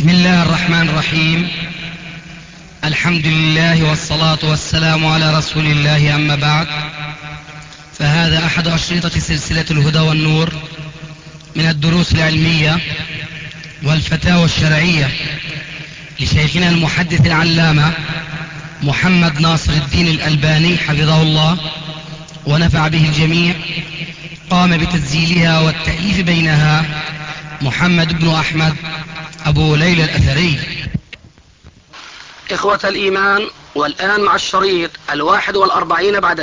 بسم الله الرحمن الرحيم. الحمد لله والصلاة والسلام على رسول الله، أما بعد، فهذا أحد أشرطة سلسلة الهدى والنور من الدروس العلمية والفتاوى الشرعية لشيخنا المحدث العلامة محمد ناصر الدين الألباني حفظه الله ونفع به الجميع. قام بتسجيلها والتأليف بينها محمد بن أحمد أبو ليلى الأثري. إخوة الإيمان، والآن مع الشريط 41 بعد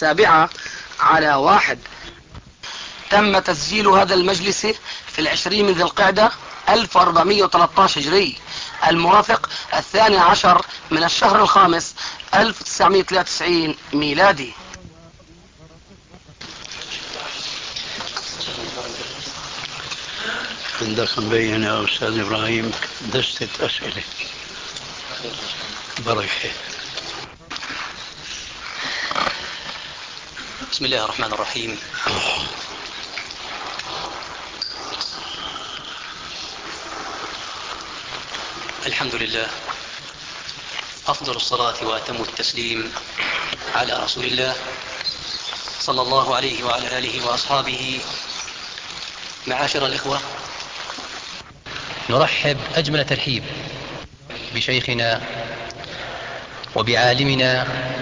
107 تم تسجيل هذا المجلس في 20 من ذي القعدة 1413 هجري، الموافق 12 من الشهر الخامس 1993 ميلادي. عندك مبين يا أستاذ إبراهيم دستة أسئلة. بركة. بسم الله الرحمن الرحيم. الحمد لله، أفضل الصلاة وأتم التسليم على رسول الله صلى الله عليه وعلى آله وأصحابه. معاشر الإخوة، نرحب أجمل ترحيب بشيخنا وبعالمنا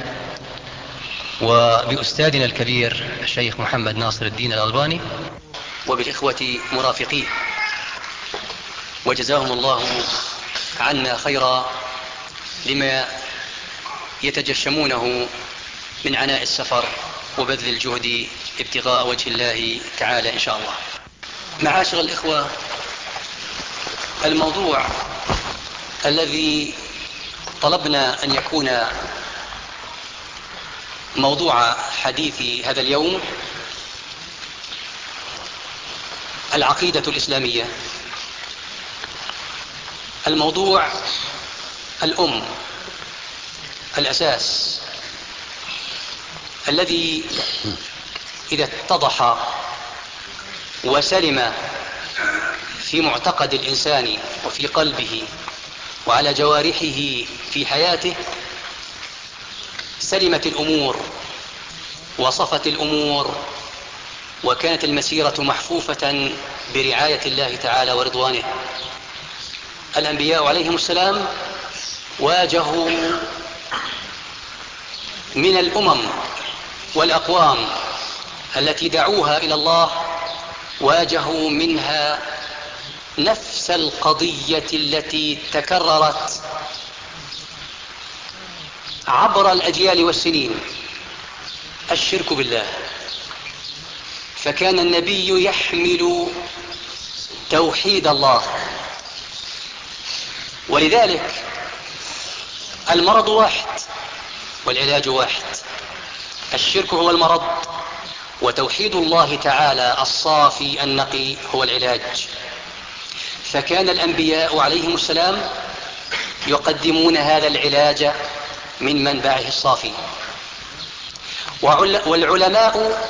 وبأستاذنا الكبير الشيخ محمد ناصر الدين الألباني وبالإخوة مرافقيه، وجزاهم الله عنا خيرا لما يتجشمونه من عناء السفر وبذل الجهد ابتغاء وجه الله تعالى إن شاء الله. معاشر الإخوة، الموضوع الذي طلبنا أن يكون موضوع حديث هذا اليوم العقيدة الإسلامية. الموضوع الأم، الأساس الذي إذا اتضح وسلم في معتقد الإنسان وفي قلبه وعلى جوارحه في حياته، سلمت الأمور وصفت الأمور، وكانت المسيرة محفوفة برعاية الله تعالى ورضوانه. الأنبياء عليهم السلام واجهوا من الأمم والأقوام التي دعوها إلى الله، واجهوا منها نفس القضية التي تكررت عبر الأجيال والسنين: الشرك بالله. فكان النبي يحمل توحيد الله، ولذلك المرض واحد والعلاج واحد. الشرك هو المرض، وتوحيد الله تعالى الصافي النقي هو العلاج. فكان الأنبياء عليهم السلام يقدمون هذا العلاج من منبعه الصافي، والعلماء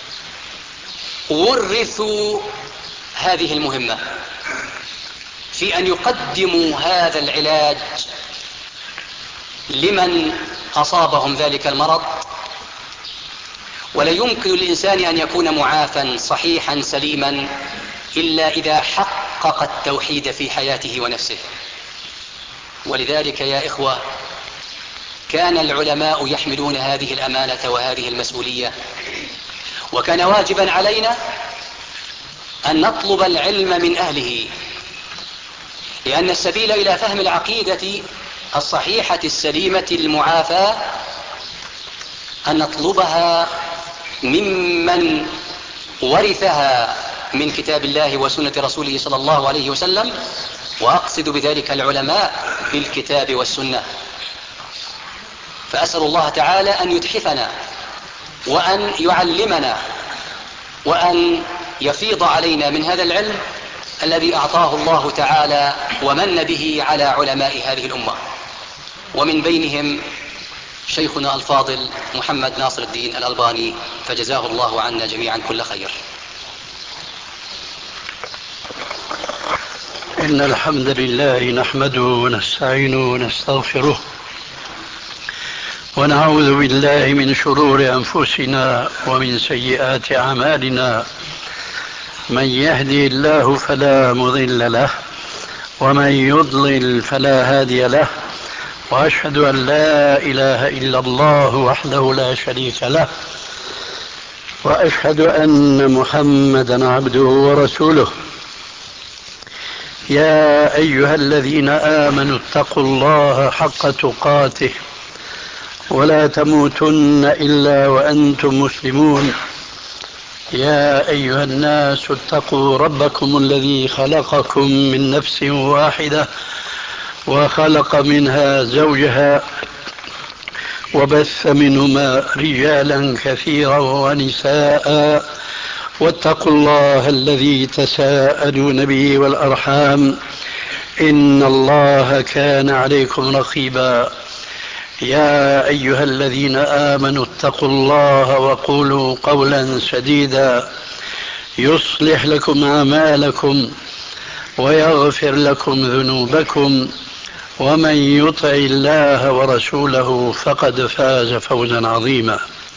ورثوا هذه المهمة في أن يقدموا هذا العلاج لمن أصابهم ذلك المرض. ولا يمكن للإنسان أن يكون معافى صحيحا سليما إلا إذا حقق التوحيد في حياته ونفسه. ولذلك يا إخوة، كان العلماء يحملون هذه الأمانة وهذه المسؤولية، وكان واجبا علينا أن نطلب العلم من أهله، لأن السبيل إلى فهم العقيدة الصحيحة السليمة المعافاة أن نطلبها ممن ورثها من كتاب الله وسنة رسوله صلى الله عليه وسلم، وأقصد بذلك العلماء بالكتاب والسنة. فأسأل الله تعالى أن يتحفنا وأن يعلمنا وأن يفيض علينا من هذا العلم الذي أعطاه الله تعالى ومن به على علماء هذه الأمة، ومن بينهم شيخنا الفاضل محمد ناصر الدين الألباني، فجزاه الله عنا جميعا كل خير. إن الحمد لله نحمده ونستعينه ونستغفره ونعوذ بالله من شرور أنفسنا ومن سيئات أعمالنا. من يهدي الله فلا مضل له ومن يضلل فلا هادي له، وأشهد أن لا إله إلا الله وحده لا شريك له، وأشهد أن محمدا عبده ورسوله. يا أيها الذين آمنوا اتقوا الله حق تقاته ولا تموتن إلا وأنتم مسلمون. يا أيها الناس اتقوا ربكم الذي خلقكم من نفس واحدة وخلق منها زوجها وبث منهما رجالا كثيرا ونساء، واتقوا الله الذي تساءلون به والأرحام إن الله كان عليكم رقيبا. يا أيها الذين آمنوا اتقوا الله وقولوا قولا سديدا يصلح لكم أعمالكم ويغفر لكم ذنوبكم، ومن يطع الله ورسوله فقد فاز فوزا عظيما.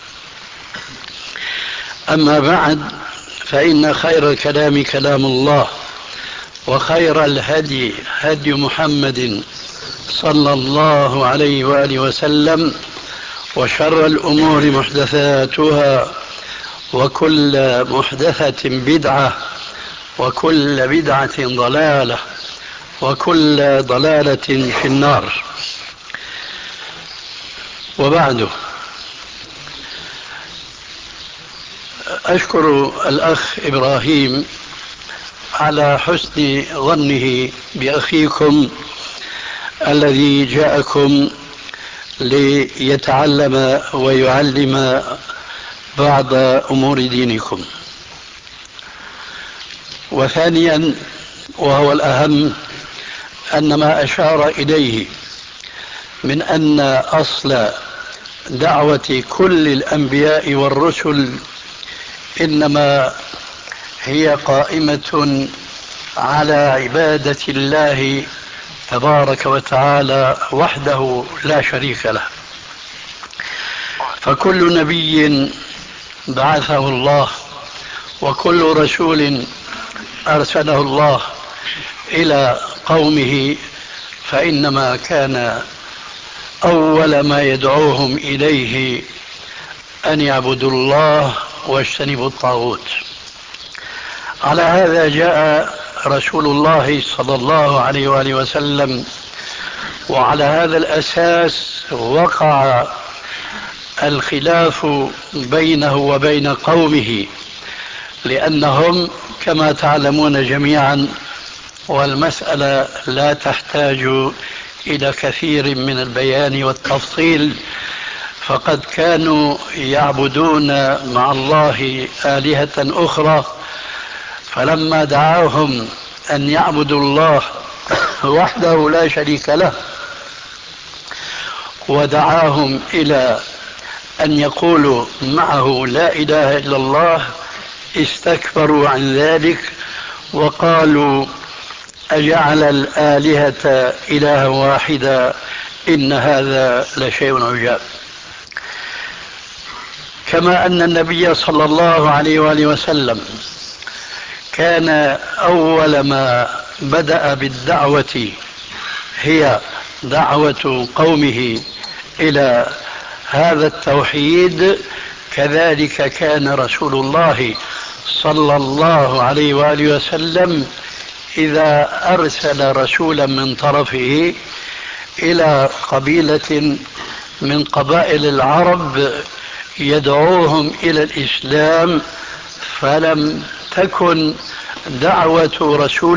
أما بعد، فإن خير الكلام كلام الله، وخير الهدي هدي محمد صلى الله عليه وآله وسلم، وشر الأمور محدثاتها، وكل محدثة بدعة، وكل بدعة ضلالة، وكل ضلالة في النار. وبعد، أشكر الأخ إبراهيم على حسن ظنه بأخيكم الذي جاءكم ليتعلم ويعلم بعض أمور دينكم. وثانيا، وهو الأهم، أن ما أشار إليه من أن أصل دعوة كل الأنبياء والرسل إنما هي قائمة على عبادة الله تبارك وتعالى وحده لا شريك له. فكل نبي بعثه الله وكل رسول أرسله الله إلى قومه فإنما كان أول ما يدعوهم إليه أن يعبدوا الله واجتنبوا الطاغوت. على هذا جاء رسول الله صلى الله عليه وآله وسلم، وعلى هذا الأساس وقع الخلاف بينه وبين قومه، لأنهم كما تعلمون جميعا، والمسألة لا تحتاج إلى كثير من البيان والتفصيل، فقد كانوا يعبدون مع الله آلهة أخرى، فلما دعاهم أن يعبدوا الله وحده لا شريك له ودعاهم إلى أن يقولوا معه لا إله إلا الله، استكبروا عن ذلك وقالوا أجعل الآلهة إلها واحدا إن هذا لشيء عجاب. كما أن النبي صلى الله عليه وآله وسلم كان أول ما بدأ بالدعوة هي دعوة قومه إلى هذا التوحيد، كذلك كان رسول الله صلى الله عليه وآله وسلم إذا أرسل رسولا من طرفه إلى قبيلة من قبائل العرب يدعوهم إلى الإسلام، فلم تكن دعوة رسول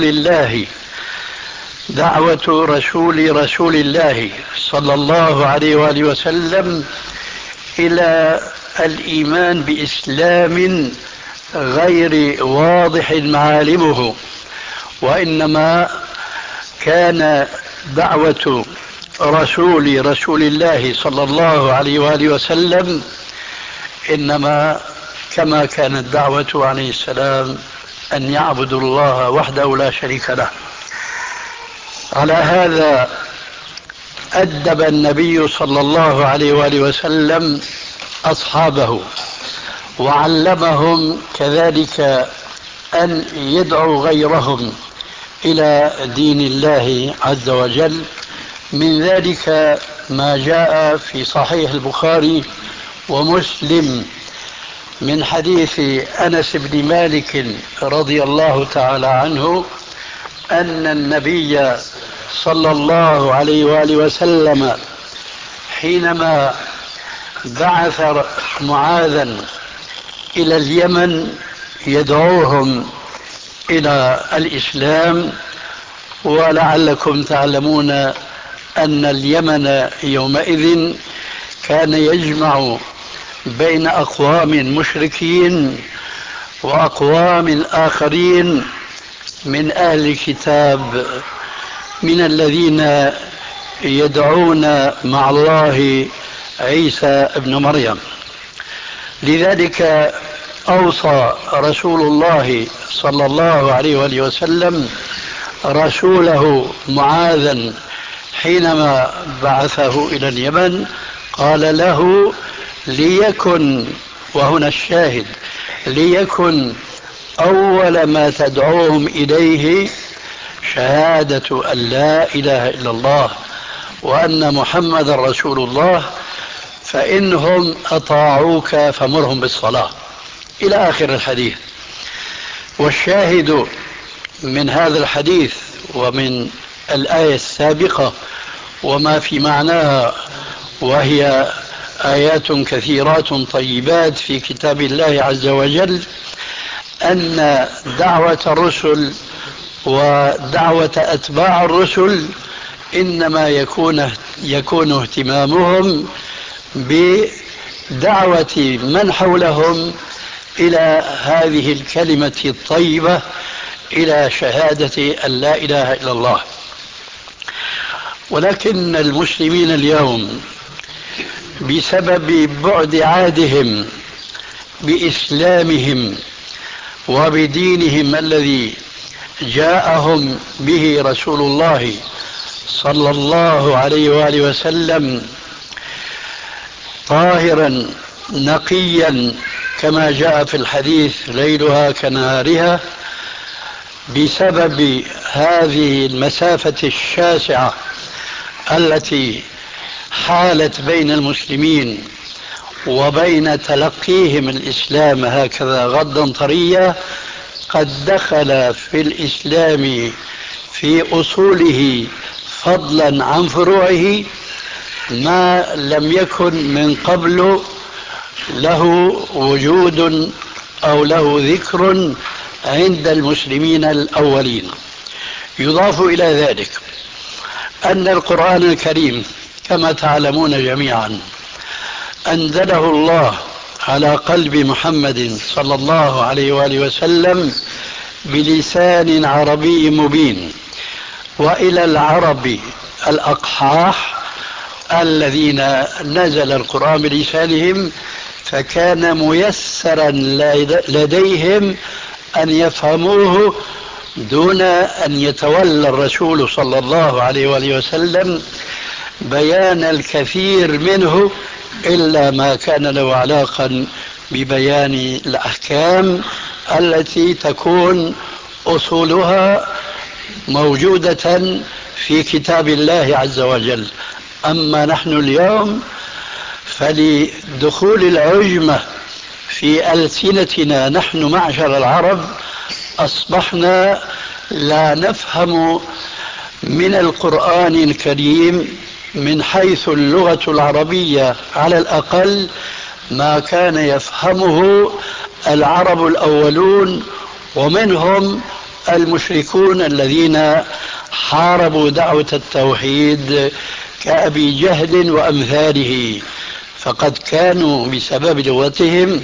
رسول الله صلى الله عليه وآله وسلم إلى الإيمان بإسلام غير واضح معالمه، وإنما كان دعوة رسول الله صلى الله عليه وآله وسلم إنما كما كانت دعوته عليه السلام أن يعبدوا الله وحده لا شريك له. على هذا أدب النبي صلى الله عليه وآله وسلم أصحابه، وعلمهم كذلك أن يدعوا غيرهم إلى دين الله عز وجل. من ذلك ما جاء في صحيح البخاري ومسلم من حديث أنس بن مالك رضي الله تعالى عنه أن النبي صلى الله عليه وآله وسلم حينما بعث معاذا إلى اليمن يدعوهم إلى الإسلام، ولعلكم تعلمون أن اليمن يومئذ كان يجمع بين أقوام مشركين وأقوام آخرين من أهل الكتاب، من الذين يدعون مع الله عيسى ابن مريم. لذلك أوصى رسول الله صلى الله عليه وآله وسلم رسوله معاذا حينما بعثه إلى اليمن، قال له ليكن، وهنا الشاهد، ليكن أول ما تدعوهم إليه شهادة أن لا إله إلا الله وأن محمد رسول الله، فإنهم أطاعوك فمرهم بالصلاة، إلى آخر الحديث. والشاهد من هذا الحديث ومن الآية السابقة وما في معناها، وهي آيات كثيرات طيبات في كتاب الله عز وجل، أن دعوة الرسل ودعوة أتباع الرسل إنما يكون اهتمامهم بدعوة من حولهم إلى هذه الكلمة الطيبة، إلى شهادة أن لا إله إلا الله. ولكن المسلمين اليوم بسبب بعد عهدهم بإسلامهم وبدينهم الذي جاءهم به رسول الله صلى الله عليه وآله وسلم طاهرا نقيا كما جاء في الحديث ليلها كنهارها، بسبب هذه المسافة الشاسعة التي حالت بين المسلمين وبين تلقيهم الإسلام هكذا غضا طريا، قد دخل في الإسلام في أصوله فضلا عن فروعه ما لم يكن من قبل له وجود أو له ذكر عند المسلمين الأولين. يضاف إلى ذلك أن القرآن الكريم كما تعلمون جميعا أنزله الله على قلب محمد صلى الله عليه وآله وسلم بلسان عربي مبين، وإلى العرب الأقحاح الذين نزل القرآن بلسانهم فكان ميسرا لديهم أن يفهموه دون أن يتولى الرسول صلى الله عليه وآله وسلم بيان الكثير منه إلا ما كان له علاقة ببيان الأحكام التي تكون أصولها موجودة في كتاب الله عز وجل. أما نحن اليوم فلدخول العجمة في ألسنتنا نحن معشر العرب أصبحنا لا نفهم من القرآن الكريم من حيث اللغة العربية على الأقل ما كان يفهمه العرب الأولون، ومنهم المشركون الذين حاربوا دعوة التوحيد كأبي جهل وأمثاله، فقد كانوا بسبب لغتهم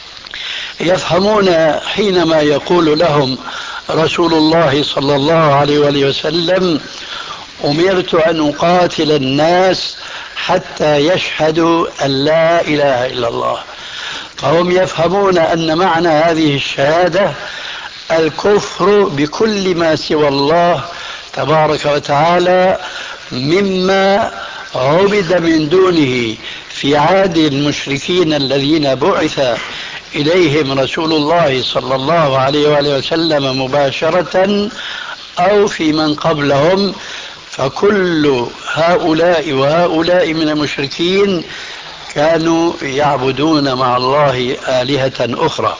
يفهمون حينما يقول لهم رسول الله صلى الله عليه وآله وسلم أمرت أن أقاتل الناس حتى يشهدوا أن لا إله إلا الله، فهم يفهمون أن معنى هذه الشهادة الكفر بكل ما سوى الله تبارك وتعالى مما عبد من دونه في عهد المشركين الذين بعث إليهم رسول الله صلى الله عليه وآله وسلم مباشرة أو في من قبلهم، فكل هؤلاء وهؤلاء من المشركين كانوا يعبدون مع الله آلهة أخرى.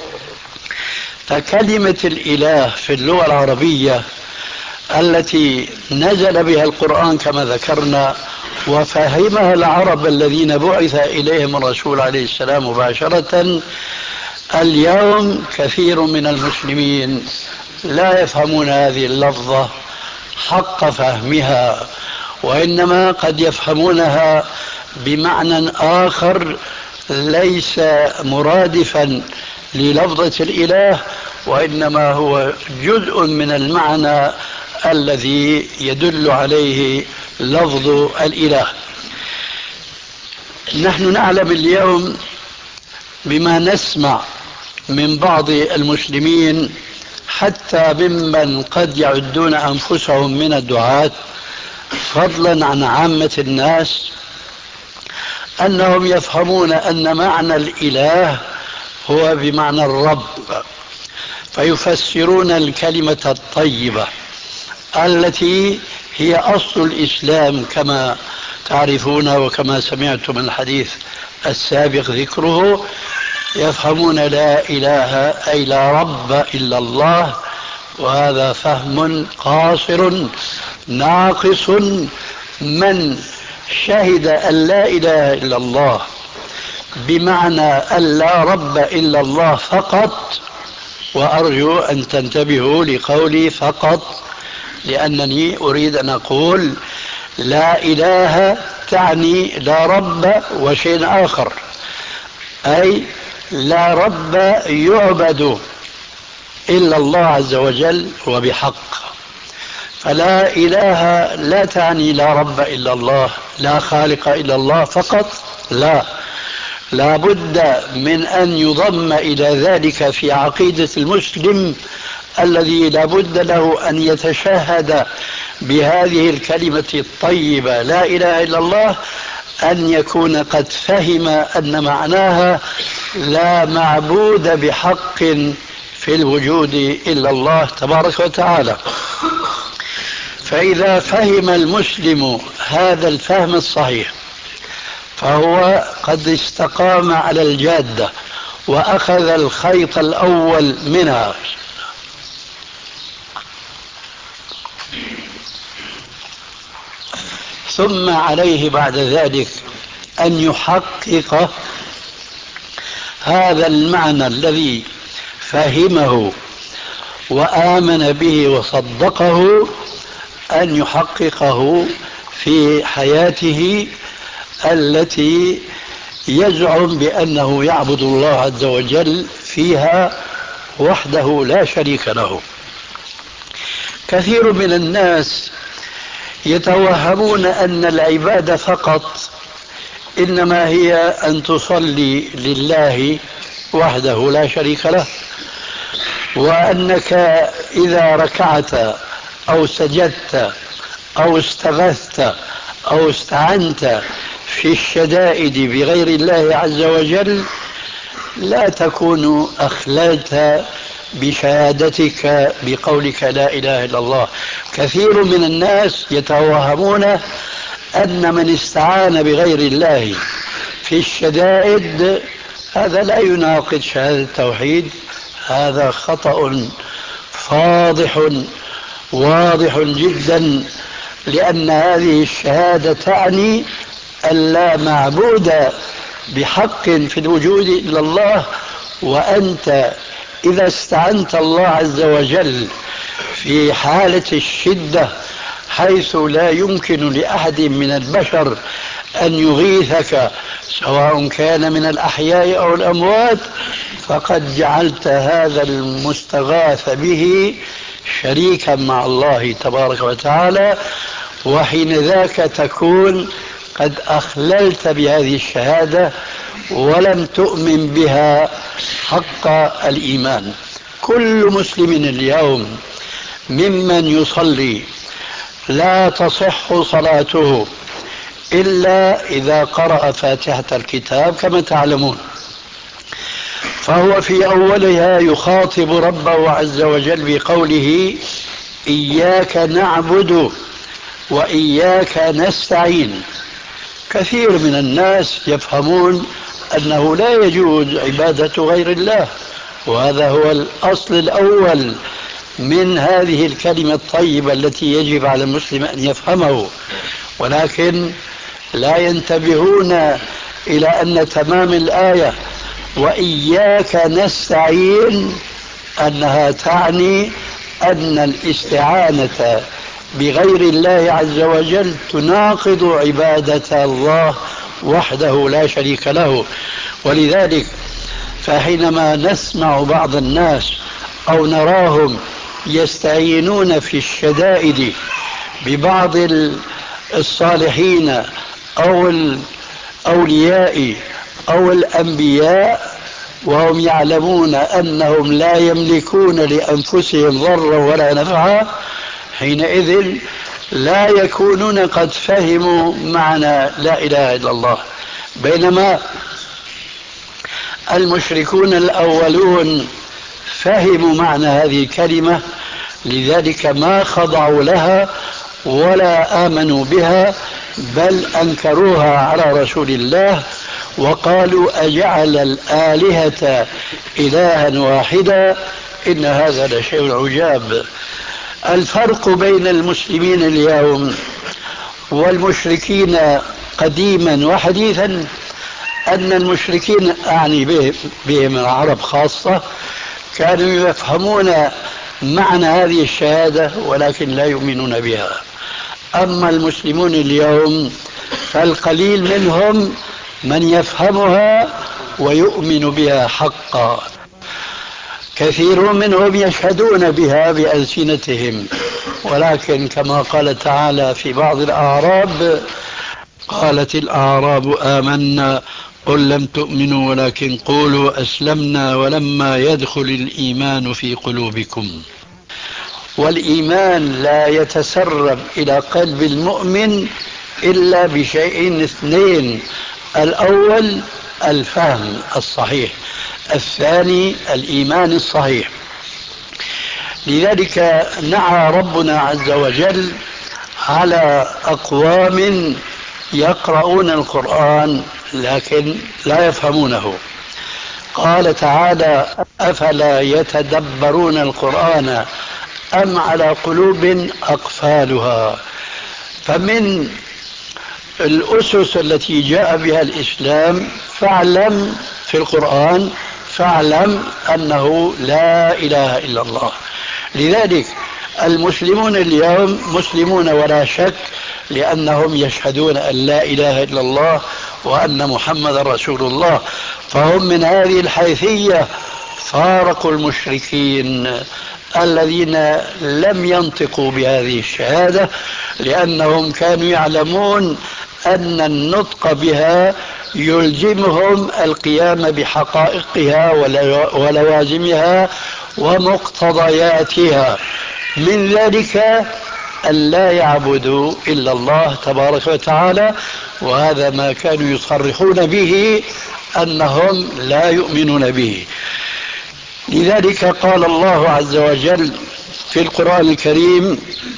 فكلمة الإله في اللغة العربية التي نزل بها القرآن كما ذكرنا وفهمها العرب الذين بعث إليهم الرسول عليه السلام مباشرة، اليوم كثير من المسلمين لا يفهمون هذه اللفظة حق فهمها، وإنما قد يفهمونها بمعنى آخر ليس مرادفا للفظة الإله، وإنما هو جزء من المعنى الذي يدل عليه لفظ الإله. نحن نعلم اليوم بما نسمع من بعض المسلمين حتى ممن قد يعدون أنفسهم من الدعاة فضلا عن عامة الناس أنهم يفهمون أن معنى الإله هو بمعنى الرب، فيفسرون الكلمة الطيبة التي هي أصل الإسلام كما تعرفون وكما سمعتم من الحديث السابق ذكره، يفهمون لا إله أي لا رب إلا الله، وهذا فهم قاصر ناقص من شهد أن لا إله إلا الله بمعنى أن لا رب إلا الله فقط. وأرجو أن تنتبهوا لقولي فقط، لأنني أريد أن أقول لا إله تعني لا رب وشيء آخر، أي لا رب يعبد إلا الله عز وجل وبحق. فلا إله لا تعني لا رب إلا الله، لا خالق إلا الله فقط، لا بد من أن يضم إلى ذلك في عقيدة المسلم الذي لا بد له أن يتشهد بهذه الكلمة الطيبة لا إله إلا الله، أن يكون قد فهم أن معناها لا معبود بحق في الوجود إلا الله تبارك وتعالى. فإذا فهم المسلم هذا الفهم الصحيح فهو قد استقام على الجادة وأخذ الخيط الأول منها. ثم عليه بعد ذلك أن يحقق هذا المعنى الذي فهمه وآمن به وصدقه، أن يحققه في حياته التي يزعم بأنه يعبد الله عز وجل فيها وحده لا شريك له. كثير من الناس يتوهمون أن العبادة فقط إنما هي أن تصلي لله وحده لا شريك له، وأنك إذا ركعت أو سجدت أو استغثت أو استعنت في الشدائد بغير الله عز وجل لا تكون أخللت بشهادتك بقولك لا إله إلا الله. كثير من الناس يتوهمون أن من استعان بغير الله في الشدائد هذا لا يناقض شهادة التوحيد. هذا خطأ فاضح واضح جدا، لأن هذه الشهادة تعني أن لا معبود بحق في الوجود إلا الله، وأنت إذا استعنت الله عز وجل في حالة الشدة حيث لا يمكن لأحد من البشر أن يغيثك سواء كان من الأحياء أو الأموات، فقد جعلت هذا المستغاث به شريكا مع الله تبارك وتعالى، وحين ذاك تكون قد أخللت بهذه الشهادة ولم تؤمن بها حق الإيمان. كل مسلم اليوم ممن يصلي لا تصح صلاته إلا إذا قرأ فاتحة الكتاب كما تعلمون. فهو في أولها يخاطب ربه عز وجل بقوله إياك نعبد وإياك نستعين. كثير من الناس يفهمون أنه لا يجوز عبادة غير الله، وهذا هو الأصل الأول من هذه الكلمة الطيبة التي يجب على المسلم أن يفهمه، ولكن لا ينتبهون إلى أن تمام الآية وإياك نستعين أنها تعني أن الاستعانة بغير الله عز وجل تناقض عبادة الله وحده لا شريك له. ولذلك فحينما نسمع بعض الناس أو نراهم يستعينون في الشدائد ببعض الصالحين أو الأولياء أو الأنبياء وهم يعلمون أنهم لا يملكون لأنفسهم ضرا ولا نفعا، حينئذ لا يكونون قد فهموا معنى لا إله إلا الله. بينما المشركون الأولون فهموا معنى هذه الكلمة، لذلك ما خضعوا لها ولا آمنوا بها، بل أنكروها على رسول الله وقالوا أجعل الآلهة إلها واحدا إن هذا لشيء عجاب. الفرق بين المسلمين اليوم والمشركين قديما وحديثا أن المشركين أعني بهم العرب خاصة كانوا يفهمون معنى هذه الشهادة ولكن لا يؤمنون بها. أما المسلمون اليوم فالقليل منهم من يفهمها ويؤمن بها حقا، كثير منهم يشهدون بها بألسنتهم، ولكن كما قال تعالى في بعض الأعراب قالت الأعراب آمنا قل لم تؤمنوا ولكن قولوا أسلمنا ولما يدخل الإيمان في قلوبكم. والإيمان لا يتسرب إلى قلب المؤمن إلا بشيئين اثنين: الأول الفهم الصحيح، الثاني الإيمان الصحيح. لذلك نعى ربنا عز وجل على أقوام يقرؤون القرآن لكن لا يفهمونه. قال تعالى أفلا يتدبرون القرآن أم على قلوب أقفالها. فمن الأسس التي جاء بها الإسلام فاعلم في القرآن فاعلم أنه لا إله إلا الله. لذلك المسلمون اليوم مسلمون ولا شك، لأنهم يشهدون أن لا إله إلا الله وأن محمد رسول الله، فهم من هذه الحيثية فارقوا المشركين الذين لم ينطقوا بهذه الشهادة، لأنهم كانوا يعلمون أن النطق بها يلزمهم القيام بحقائقها ولوازمها ومقتضياتها، من ذلك أن لا يعبدوا إلا الله تبارك وتعالى، وهذا ما كانوا يصرحون به أنهم لا يؤمنون به. لذلك قال الله عز وجل في القرآن الكريم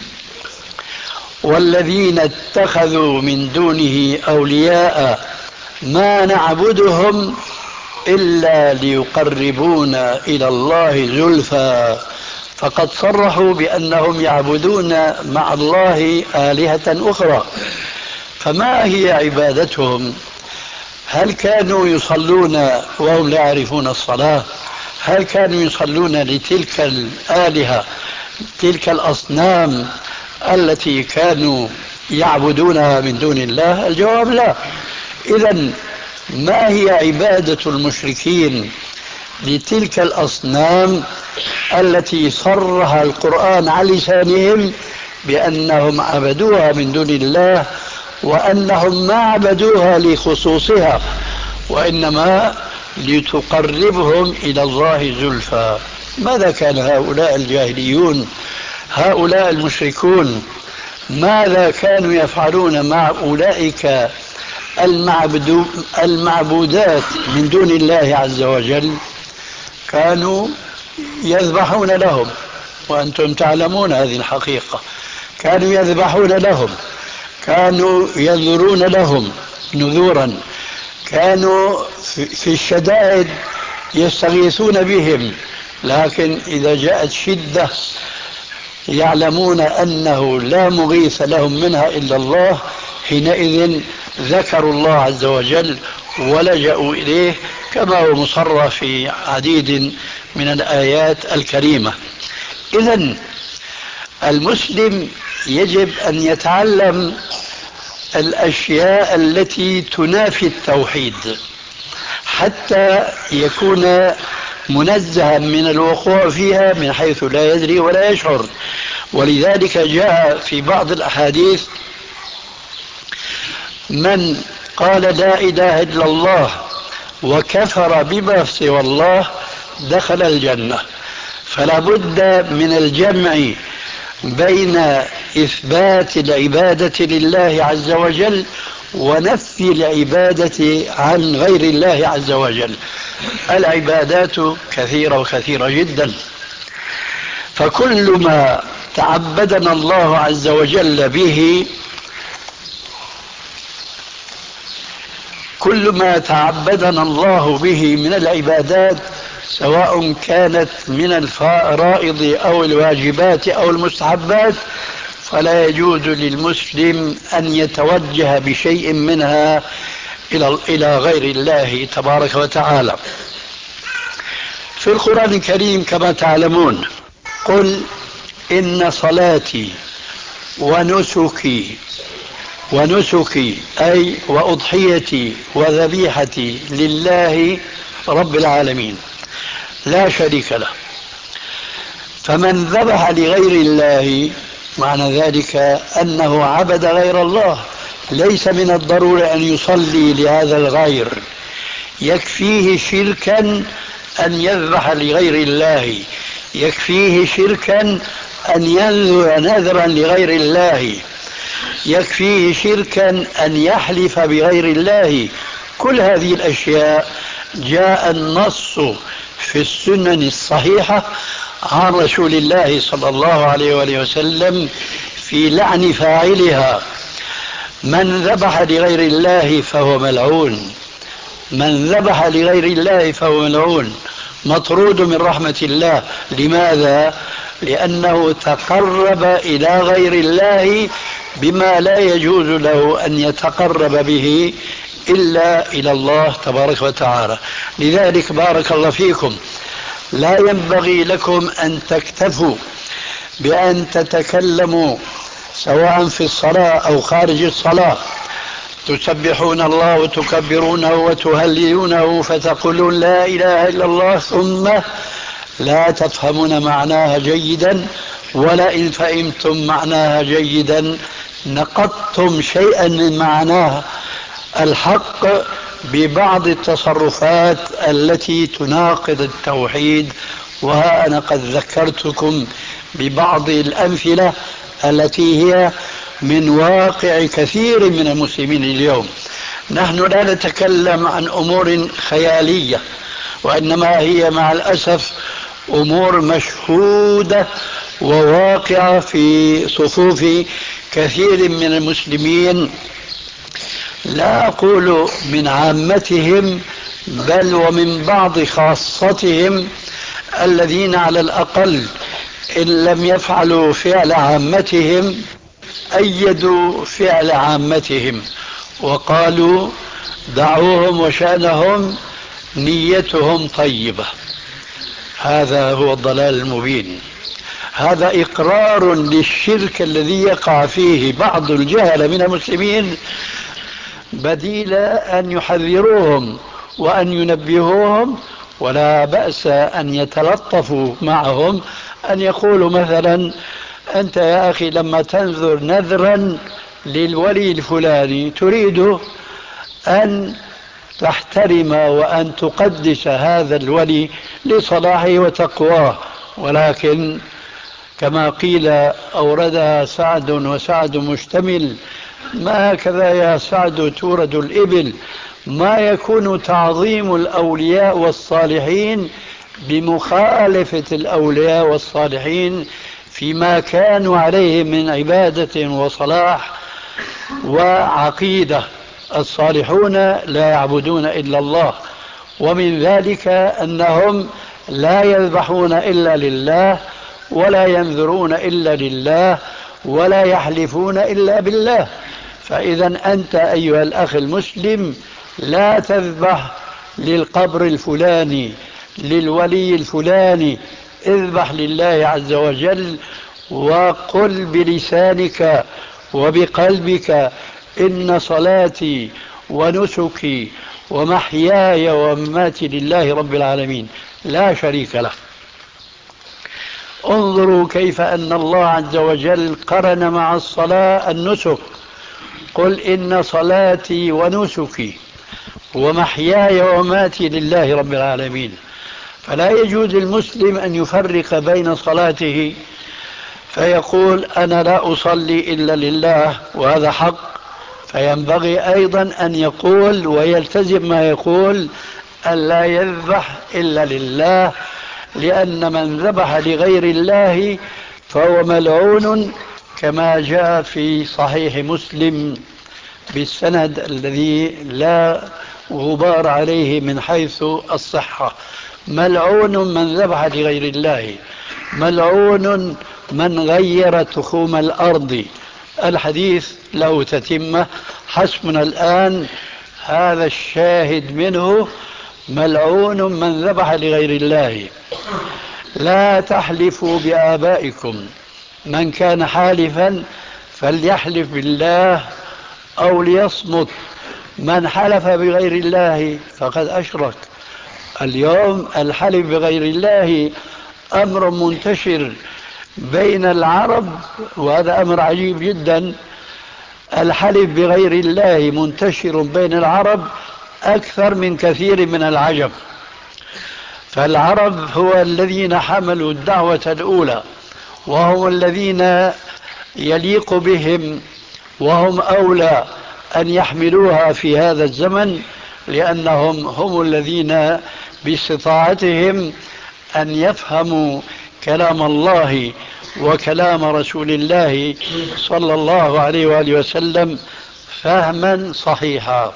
والذين اتخذوا من دونه أولياء ما نعبدهم إلا ليقربونا إلى الله زلفى، فقد صرحوا بأنهم يعبدون مع الله آلهة أخرى. فما هي عبادتهم؟ هل كانوا يصلون وهم لا يعرفون الصلاة؟ هل كانوا يصلون لتلك الآلهة تلك الأصنام التي كانوا يعبدونها من دون الله؟ الجواب لا. إذن ما هي عبادة المشركين لتلك الأصنام التي صرح القرآن على لسانهم بأنهم عبدوها من دون الله، وأنهم ما عبدوها لخصوصها وإنما لتقربهم إلى الله زلفى؟ ماذا كان هؤلاء الجاهليون هؤلاء المشركون ماذا كانوا يفعلون مع أولئك المعبودات من دون الله عز وجل؟ كانوا يذبحون لهم، وأنتم تعلمون هذه الحقيقة. كانوا يذبحون لهم، كانوا ينذرون لهم نذورا، كانوا في الشدائد يستغيثون بهم، لكن إذا جاءت شدة يعلمون أنه لا مغيث لهم منها إلا الله، حينئذ ذكروا الله عز وجل ولجأوا إليه، كما هو مصرح في عديد من الآيات الكريمة. إذن المسلم يجب أن يتعلم الأشياء التي تنافي التوحيد حتى يكون منزها من الوقوع فيها من حيث لا يدري ولا يشعر. ولذلك جاء في بعض الأحاديث: من قال لا إله إلا الله وكفر بما سوى الله دخل الجنة. فلا بد من الجمع بين إثبات العبادة لله عز وجل ونفي العبادة عن غير الله عز وجل. العبادات كثيرة وكثيرة جدا، فكل ما تعبدنا الله عز وجل به، كل ما تعبدنا الله به من العبادات، سواء كانت من الفرائض أو الواجبات أو المستحبات، فلا يجوز للمسلم أن يتوجه بشيء منها إلى غير الله تبارك وتعالى. في القرآن الكريم كما تعلمون: قل إن صلاتي ونسكي أي وأضحيتي وذبيحتي لله رب العالمين لا شريك له. فمن ذبح لغير الله معنى ذلك أنه عبد غير الله. ليس من الضروري أن يصلي لهذا الغير، يكفيه شركا أن يذبح لغير الله، يكفيه شركا أن ينذر نذرا لغير الله، يكفيه شركا أن يحلف بغير الله. كل هذه الأشياء جاء النص في السنن الصحيحة عن رسول الله صلى الله عليه وآله وسلم في لعن فاعلها. من ذبح لغير الله فهو ملعون، من ذبح لغير الله فهو ملعون، مطرود من رحمة الله. لماذا؟ لأنه تقرب إلى غير الله بما لا يجوز له أن يتقرب به إلا إلى الله تبارك وتعالى. لذلك بارك الله فيكم، لا ينبغي لكم أن تكتفوا بأن تتكلموا سواء في الصلاة أو خارج الصلاة، تسبحون الله وتكبرونه وتهللونه فتقولون لا إله إلا الله، ثم لا تفهمون معناها جيدا، ولا إن فهمتم معناها جيدا نقضتم شيئا من معناها الحق ببعض التصرفات التي تناقض التوحيد. وها أنا قد ذكرتكم ببعض الأمثلة التي هي من واقع كثير من المسلمين اليوم. نحن لا نتكلم عن أمور خيالية، وإنما هي مع الأسف أمور مشهودة وواقعة في صفوف كثير من المسلمين، لا أقول من عامتهم بل ومن بعض خاصتهم، الذين على الأقل إن لم يفعلوا فعل عامتهم أيدوا فعل عامتهم وقالوا دعوهم وشأنهم نيتهم طيبة. هذا هو الضلال المبين. هذا إقرار للشرك الذي يقع فيه بعض الجهل من المسلمين، بديل أن يحذروهم وأن ينبهوهم. ولا بأس أن يتلطفوا معهم، أن يقولوا مثلا: أنت يا أخي لما تنذر نذرا للولي الفلاني تريد أن تحترم وأن تقدس هذا الولي لصلاحه وتقواه، ولكن كما قيل أوردها سعد وسعد مشتمل، ما هكذا يا سعد تورد الإبل. ما يكون تعظيم الأولياء والصالحين بمخالفة الأولياء والصالحين فيما كانوا عليه من عبادة وصلاح وعقيدة. الصالحون لا يعبدون إلا الله، ومن ذلك أنهم لا يذبحون إلا لله، ولا ينذرون إلا لله، ولا يحلفون إلا بالله. فإذا أنت أيها الأخ المسلم لا تذبح للقبر الفلاني، للولي الفلاني، اذبح لله عز وجل، وقل بلسانك وبقلبك: إن صلاتي ونسكي ومحياي ومماتي لله رب العالمين لا شريك له. انظروا كيف أن الله عز وجل قرن مع الصلاة النسك: قل إن صلاتي ونسكي ومحياي ومماتي لله رب العالمين. فلا يجوز المسلم أن يفرق بين صلاته فيقول أنا لا أصلي إلا لله، وهذا حق. فينبغي أيضا أن يقول ويلتزم ما يقول: أن لا يذبح إلا لله، لأن من ذبح لغير الله فهو ملعون، كما جاء في صحيح مسلم بالسند الذي لا غبار عليه من حيث الصحة: ملعون من ذبح لغير الله، ملعون من غير تخوم الأرض. الحديث له تتمة، حسبنا الآن هذا الشاهد منه: ملعون من ذبح لغير الله. لا تحلفوا بآبائكم، من كان حالفا فليحلف بالله أو ليصمت، من حلف بغير الله فقد أشرك. اليوم الحلف بغير الله أمر منتشر بين العرب، وهذا أمر عجيب جدا. الحلف بغير الله منتشر بين العرب أكثر من كثير من العجم. فالعرب هو الذين حملوا الدعوة الأولى، وهم الذين يليق بهم وهم أولى أن يحملوها في هذا الزمن، لأنهم هم الذين باستطاعتهم أن يفهموا كلام الله وكلام رسول الله صلى الله عليه وآله وسلم فهما صحيحا.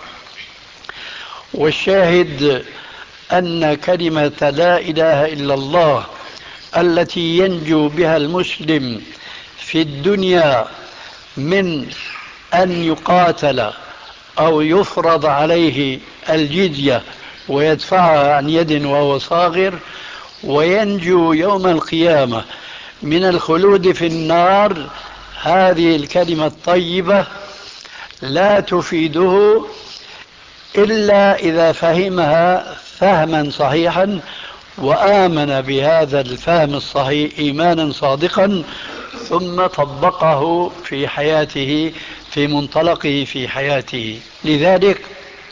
والشاهد أن كلمة لا إله إلا الله التي ينجو بها المسلم في الدنيا من أن يقاتل أو يفرض عليه الجزية ويدفعها عن يد وهو صاغر، وينجو يوم القيامة من الخلود في النار، هذه الكلمة الطيبة لا تفيده إلا إذا فهمها فهما صحيحا وآمن بهذا الفهم الصحيح إيمانا صادقا، ثم طبقه في حياته، في منطلقه في حياته. لذلك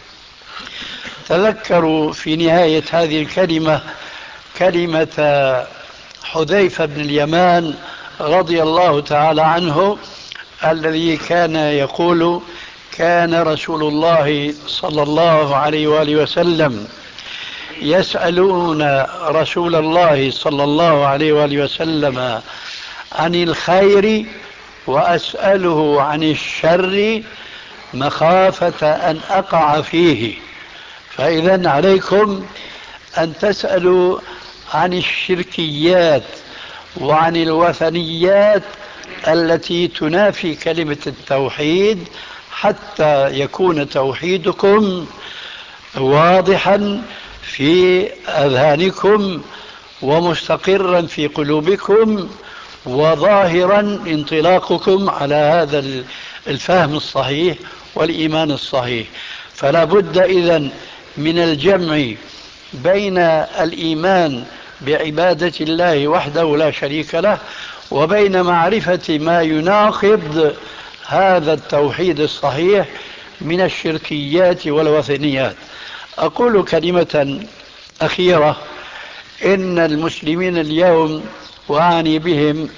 تذكروا في نهاية هذه الكلمة كلمة حذيفة بن اليمان رضي الله تعالى عنه، الذي كان يقول: كان رسول الله صلى الله عليه وآله وسلم يسألون رسول الله صلى الله عليه وآله وسلم عن الخير وأسأله عن الشر مخافة أن أقع فيه. فإذا عليكم أن تسألوا عن الشركيات وعن الوثنيات التي تنافي كلمة التوحيد، حتى يكون توحيدكم واضحا في أذهانكم ومستقرا في قلوبكم، وظاهرا انطلاقكم على هذا الفهم الصحيح والإيمان الصحيح. فلا بد إذن من الجمع بين الإيمان بعبادة الله وحده لا شريك له وبين معرفة ما يناقض هذا التوحيد الصحيح من الشركيات والوثنيات. أقول كلمة أخيرة: إن المسلمين اليوم، وأعني بهم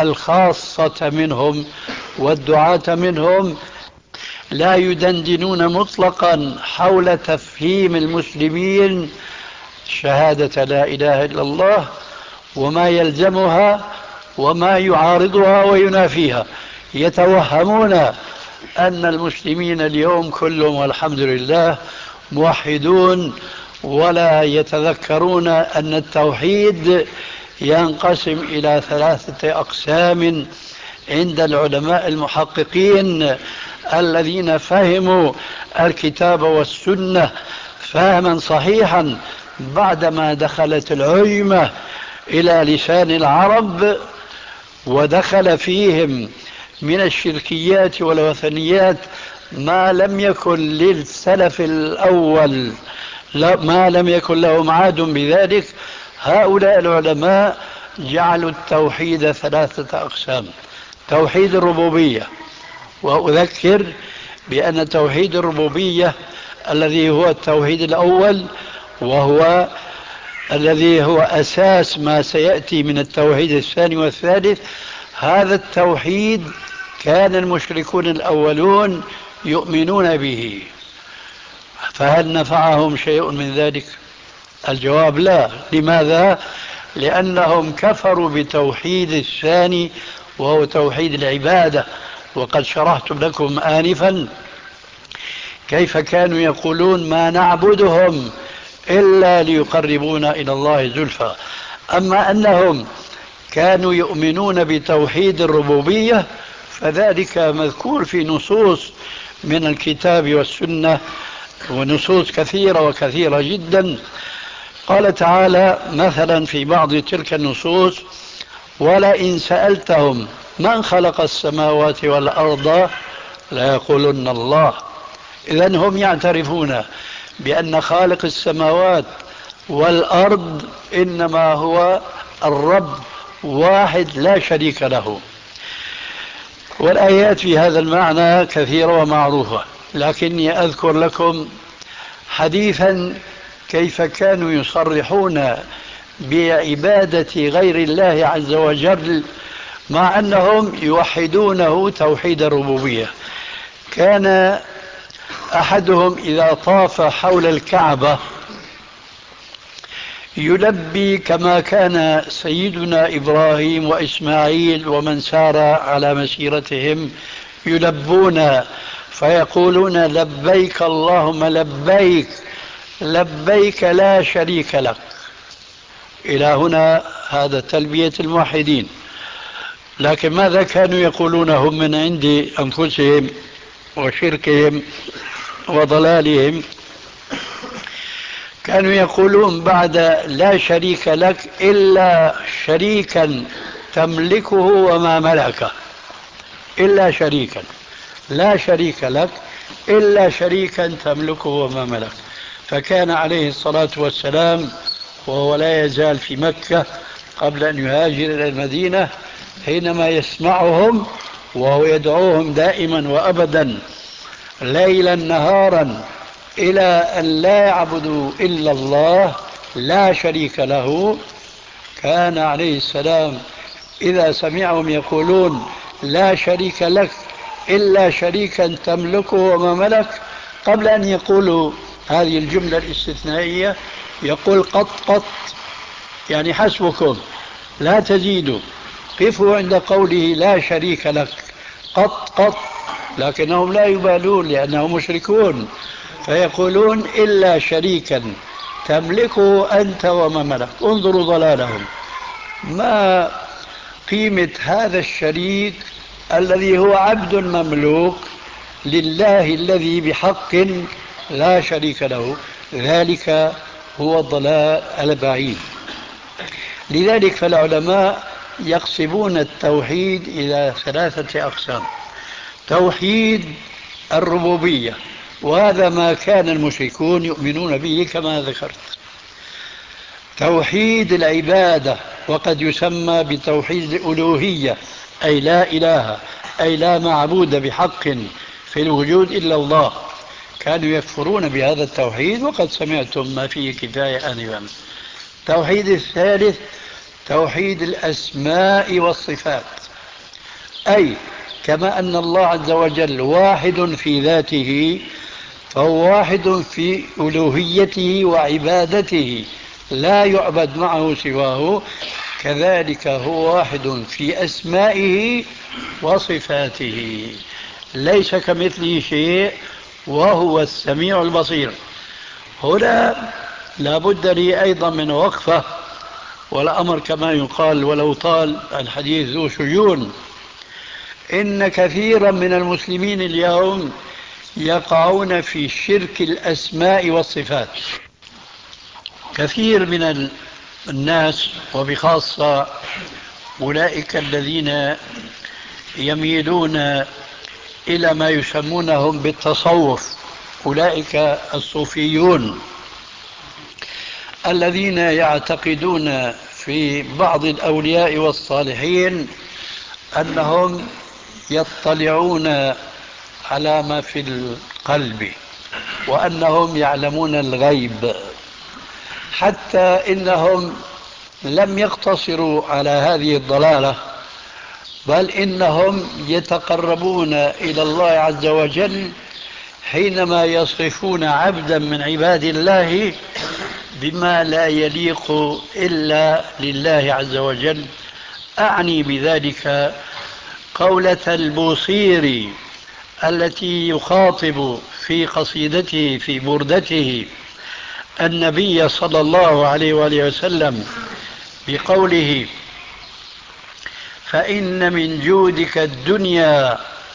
الخاصة منهم والدعاة منهم لا يدندنون مطلقا حول تفهيم المسلمين شهادة لا إله إلا الله وما يلزمها وما يعارضها وينافيها. يتوهمون أن المسلمين اليوم كلهم والحمد لله موحدون، ولا يتذكرون أن التوحيد ينقسم إلى 3 أقسام عند العلماء المحققين الذين فهموا الكتاب والسنة فهما صحيحا بعدما دخلت العجمة إلى لسان العرب ودخل فيهم من الشركيات والوثنيات ما لم يكن للسلف الأول، ما لم يكن لهم عاد بذلك. هؤلاء العلماء جعلوا التوحيد 3 أقسام. توحيد الربوبية، وأذكر بأن توحيد الربوبية الذي هو التوحيد الأول وهو الذي هو أساس ما سيأتي من التوحيد الثاني والثالث، هذا التوحيد كان المشركون الأولون يؤمنون به، فهل نفعهم شيء من ذلك؟ الجواب لا. لماذا؟ لأنهم كفروا بتوحيد الثاني وهو توحيد العبادة. وقد شرحت لكم آنفا كيف كانوا يقولون ما نعبدهم إلا ليقربونا إلى الله زلفى. أما أنهم كانوا يؤمنون بتوحيد الربوبية فذلك مذكور في نصوص من الكتاب والسنة، ونصوص كثيرة وكثيرة جدا. قال تعالى مثلا في بعض تلك النصوص: ولئن سألتهم من خلق السماوات والأرض ليقولن الله. إذن هم يعترفون بأن خالق السماوات والأرض إنما هو الرب واحد لا شريك له. والآيات في هذا المعنى كثيرة ومعروفة، لكني أذكر لكم حديثا كيف كانوا يصرحون بعبادة غير الله عز وجل مع أنهم يوحدونه توحيد الربوبية. كان أحدهم إذا طاف حول الكعبة يلبي كما كان سيدنا إبراهيم وإسماعيل ومن سار على مسيرتهم يلبون فيقولون: لبيك اللهم لبيك لبيك لا شريك لك. إلى هنا هذا تلبية الموحدين. لكن ماذا كانوا يقولون هم من عند أنفسهم وشركهم وضلالهم؟ كانوا يقولون بعد لا شريك لك إلا شريكا تملكه وما ملكه، إلا شريكا، لا شريك لك إلا شريكا تملكه وما ملك. فكان عليه الصلاة والسلام وهو لا يزال في مكة قبل أن يهاجر إلى المدينة حينما يسمعهم وهو يدعوهم دائما وأبدا ليلا نهارا إلى أن لا يعبدوا إلا الله لا شريك له، كان عليه السلام إذا سمعهم يقولون لا شريك لك إلا شريكا تملكه وما ملك، قبل أن يقولوا هذه الجملة الاستثنائية يقول: قط قط، يعني حسبكم لا تزيدوا، قفوا عند قوله لا شريك لك، قط قط. لكنهم لا يبالون لأنهم مشركون، فيقولون إلا شريكا تملكه أنت وما ملك. انظروا ضلالهم. ما قيمة هذا الشريك الذي هو عبد مملوك لله الذي بحق لا شريك له؟ ذلك هو الضلال البعيد. لذلك فالعلماء يقسمون التوحيد إلى 3 أقسام: توحيد الربوبية، وهذا ما كان المشركون يؤمنون به كما ذكرت. توحيد العبادة، وقد يسمى بتوحيد الألوهية، أي لا إله، أي لا معبود بحق في الوجود إلا الله. كانوا يكفرون بهذا التوحيد وقد سمعتم ما فيه كفاية آنفا. توحيد الثالث توحيد الأسماء والصفات، أي كما أن الله عز وجل واحد في ذاته، فهو واحد في ألوهيته وعبادته، لا يعبد معه سواه، كذلك هو واحد في أسمائه وصفاته، ليس كمثله شيء وهو السميع البصير. هنا لا بد لي أيضا من وقفة، والأمر كما يقال ولو طال الحديث ذو شجون. إن كثيرا من المسلمين اليوم يقعون في شرك الأسماء والصفات. كثير من الناس وبخاصة أولئك الذين يميلون إلى ما يسمونهم بالتصوف، أولئك الصوفيون الذين يعتقدون في بعض الأولياء والصالحين أنهم يطلعون على ما في القلب وأنهم يعلمون الغيب، حتى إنهم لم يقتصروا على هذه الضلالة، بل إنهم يتقربون إلى الله عز وجل حينما يصفون عبدا من عباد الله بما لا يليق إلا لله عز وجل. أعني بذلك قولة البوصيري التي يخاطب في قصيدته في بردته النبي صلى الله عليه وآله وسلم بقوله: فإن من جودك الدنيا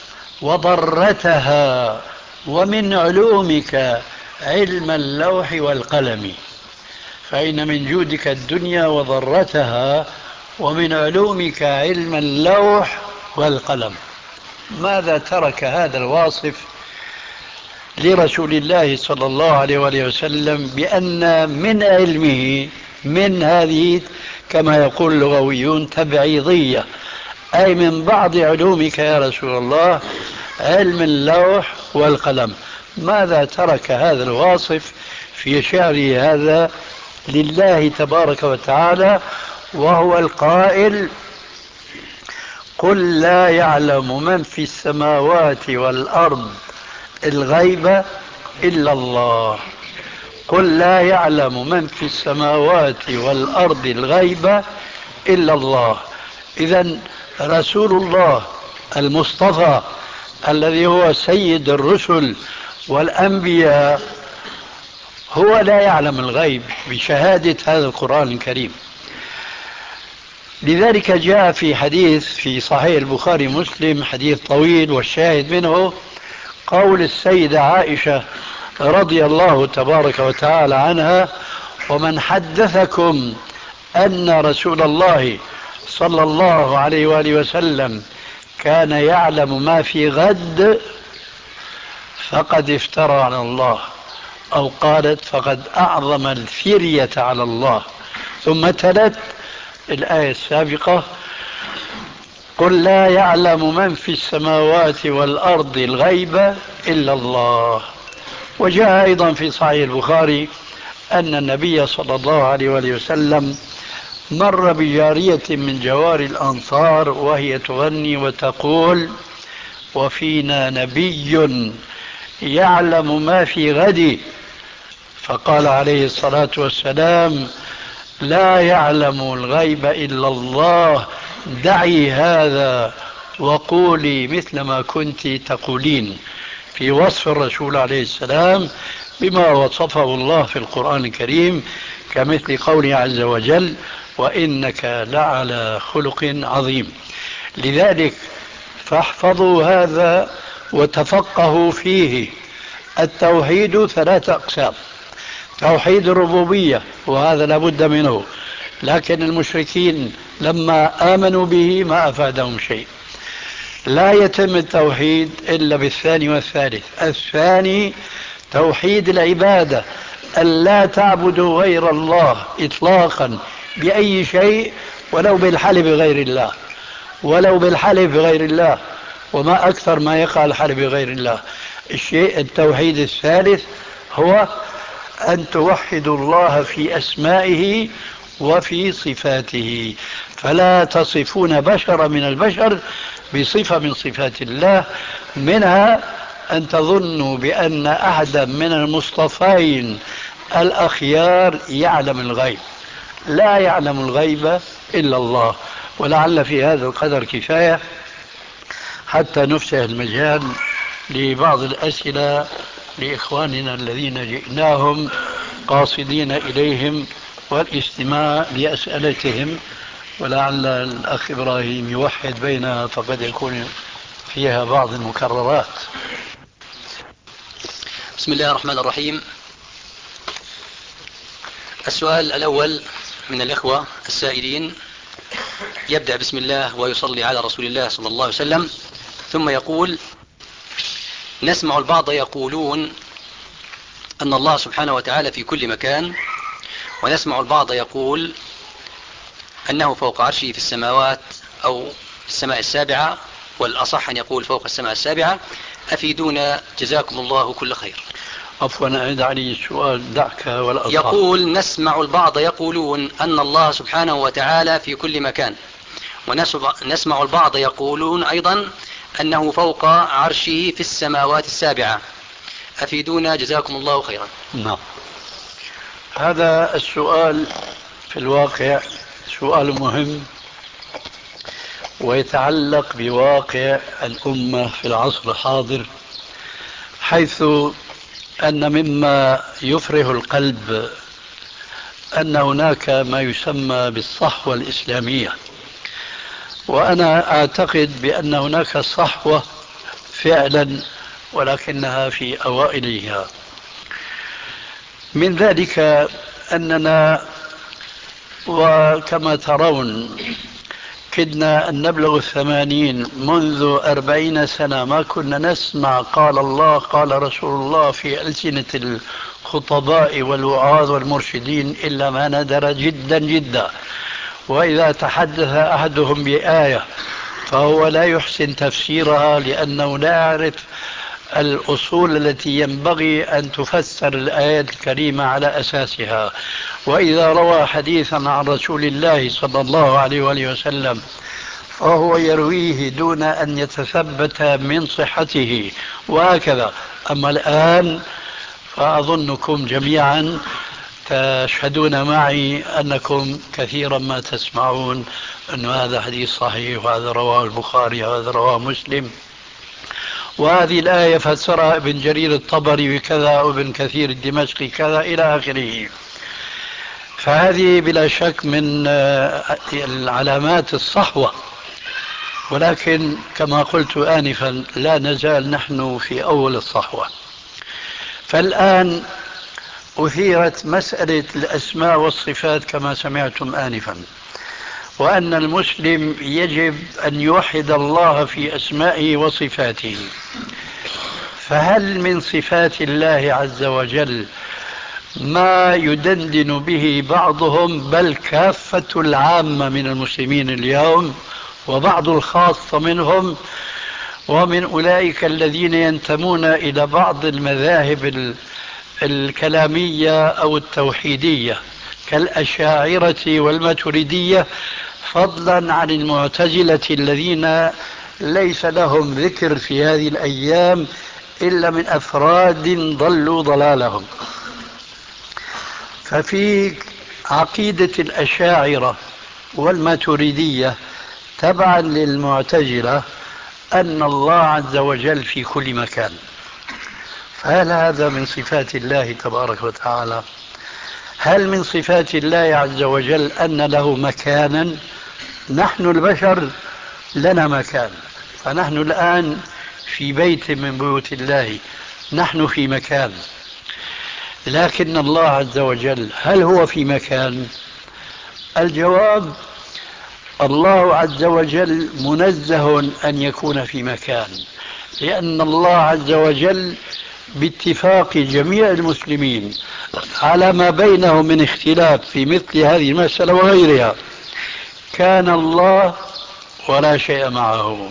وضرتها ومن علومك علم اللوح والقلم. فإن من جودك الدنيا وضرتها ومن علومك علم اللوح والقلم. ماذا ترك هذا الواصف لرسول الله صلى الله عليه وآله وسلم بأن من علمه، من هذه كما يقول اللغويون تبعيضية، أي من بعض علومك يا رسول الله علم اللوح والقلم. ماذا ترك هذا الواصف في شعره هذا لله تبارك وتعالى، وهو القائل: قل لا يعلم من في السماوات والأرض الغيب إلا الله. قل لا يعلم من في السماوات والأرض الغيب إلا الله. إذن رسول الله المصطفى الذي هو سيد الرسل والأنبياء هو لا يعلم الغيب بشهادة هذا القرآن الكريم. لذلك جاء في حديث في صحيح البخاري مسلم، حديث طويل والشاهد منه قول السيدة عائشة رضي الله تبارك وتعالى عنها: ومن حدثكم أن رسول الله صلى الله عليه وآله وسلم كان يعلم ما في غد فقد افترى على الله، أو قالت فقد أعظم الفرية على الله. ثم تلت الآية السابقة: قل لا يعلم من في السماوات والأرض الغيب إلا الله. وجاء أيضا في صحيح البخاري أن النبي صلى الله عليه وآله وسلم مر بجارية من جوار الأنصار وهي تغني وتقول: وفينا نبي يعلم ما في غد. فقال عليه الصلاة والسلام: لا يعلم الغيب إلا الله، دعي هذا وقولي مثل ما كنت تقولين، في وصف الرسول عليه السلام بما وصفه الله في القرآن الكريم، كمثل قوله عز وجل: وإنك لعلى خلق عظيم. لذلك فاحفظوا هذا وتفقهوا فيه. التوحيد 3 أقسام: توحيد الربوبية، وهذا لابد منه، لكن المشركين لما آمنوا به ما أفادهم شيء. لا يتم التوحيد إلا بالثاني والثالث. الثاني توحيد العبادة، أن لا تعبدوا غير الله إطلاقا بأي شيء، ولو بالحلف بغير الله، ولو بالحلف بغير الله، وما أكثر ما يقع الحلف بغير الله. التوحيد الثالث هو أن توحدوا الله في أسمائه وفي صفاته، فلا تصفون بشر من البشر بصفة من صفات الله، منها أن تظنوا بأن أحدا من المصطفين الأخيار يعلم الغيب. لا يعلم الغيب إلا الله. ولعل في هذا القدر كفاية حتى نفسح المجال لبعض الأسئلة لإخواننا الذين جئناهم قاصدين إليهم والاستماع لأسئلتهم، ولعل الأخ إبراهيم يوحد بينها فقد يكون فيها بعض المكررات. بسم الله الرحمن الرحيم. السؤال الأول من الإخوة السائلين يبدأ بسم الله ويصلي على رسول الله صلى الله عليه وسلم، ثم يقول: نسمع البعض يقولون أن الله سبحانه وتعالى في كل مكان، ونسمع البعض يقول أنه فوق عرشه في السماوات أو في السماء السابعة، والأصح أن يقول فوق السماء السابعة. أفيدونا جزاكم الله كل خير. عفوا أعيد علي السؤال، دعك والأصح. يقول: نسمع البعض يقولون أن الله سبحانه وتعالى في كل مكان، ونسمع البعض يقولون أيضا أنه فوق عرشه في السماوات السابعة. أفيدونا جزاكم الله خيرا. نعم، هذا السؤال في الواقع سؤال مهم ويتعلق بواقع الأمة في العصر الحاضر، حيث أن مما يفرح القلب أن هناك ما يسمى بالصحوة الإسلامية، وأنا أعتقد بأن هناك صحوة فعلا ولكنها في أوائلها. من ذلك أننا وكما ترون كدنا أن نبلغ 80 منذ 40 سنة ما كنا نسمع قال الله قال رسول الله في ألسنة الخطباء والوعاظ والمرشدين إلا ما ندر جدا جدا. وإذا تحدث أحدهم بآية فهو لا يحسن تفسيرها لأنه لا يعرف الأصول التي ينبغي أن تفسر الآيات الكريمة على أساسها. وإذا روى حديثا عن رسول الله صلى الله عليه وآله وسلم فهو يرويه دون أن يتثبت من صحته، وهكذا. أما الآن فأظنكم جميعا تشهدون معي أنكم كثيرا ما تسمعون أن هذا حديث صحيح، وهذا رواه البخاري، وهذا رواه مسلم، وهذه الآية فسرها ابن جرير الطبري وكذا، وابن كثير الدمشقي كذا إلى آخره. فهذه بلا شك من العلامات الصحوة، ولكن كما قلت آنفا لا نزال نحن في أول الصحوة. فالآن أثيرت مسألة الأسماء والصفات كما سمعتم آنفا، وأن المسلم يجب أن يوحد الله في أسمائه وصفاته. فهل من صفات الله عز وجل ما يدندن به بعضهم بل كافة العامة من المسلمين اليوم، وبعض الخاصة منهم، ومن أولئك الذين ينتمون إلى بعض المذاهب الكلامية أو التوحيدية كالأشاعرة والماتريدية، فضلا عن المعتزلة الذين ليس لهم ذكر في هذه الأيام إلا من أفراد ضلوا ضلالهم. ففي عقيدة الأشاعرة والماتريدية تبعا للمعتزلة أن الله عز وجل في كل مكان. فهل هذا من صفات الله تبارك وتعالى؟ هل من صفات الله عز وجل أن له مكانا؟ نحن البشر لنا مكان، فنحن الآن في بيت من بيوت الله، نحن في مكان، لكن الله عز وجل هل هو في مكان؟ الجواب: الله عز وجل منزه أن يكون في مكان، لأن الله عز وجل باتفاق جميع المسلمين على ما بينهم من اختلاف في مثل هذه المسألة وغيرها كان الله ولا شيء معه،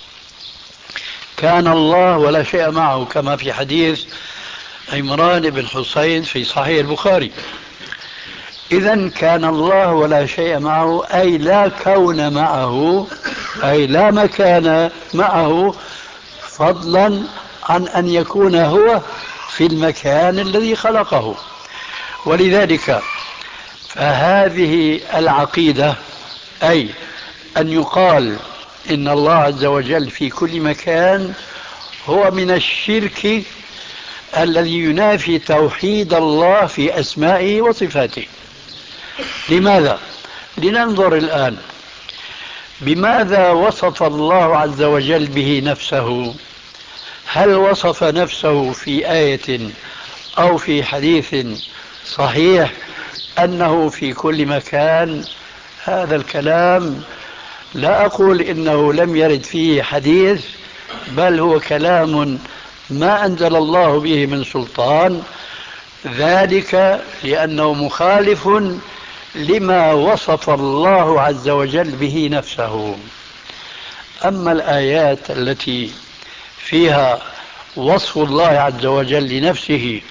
كان الله ولا شيء معه، كما في حديث عمران بن حسين في صحيح البخاري. إذن كان الله ولا شيء معه، أي لا كون معه أي لا مكان معه فضلا عن أن يكون هو في المكان الذي خلقه. ولذلك فهذه العقيدة، أي أن يقال إن الله عز وجل في كل مكان، هو من الشرك الذي ينافي توحيد الله في أسمائه وصفاته. لماذا؟ لننظر الآن بماذا وصف الله عز وجل به نفسه. هل وصف نفسه في آية أو في حديث صحيح أنه في كل مكان؟ هذا الكلام لا أقول إنه لم يرد فيه حديث، بل هو كلام ما أنزل الله به من سلطان، ذلك لأنه مخالف لما وصف الله عز وجل به نفسه. أما الآيات التي فيها وصف الله عز وجل لنفسه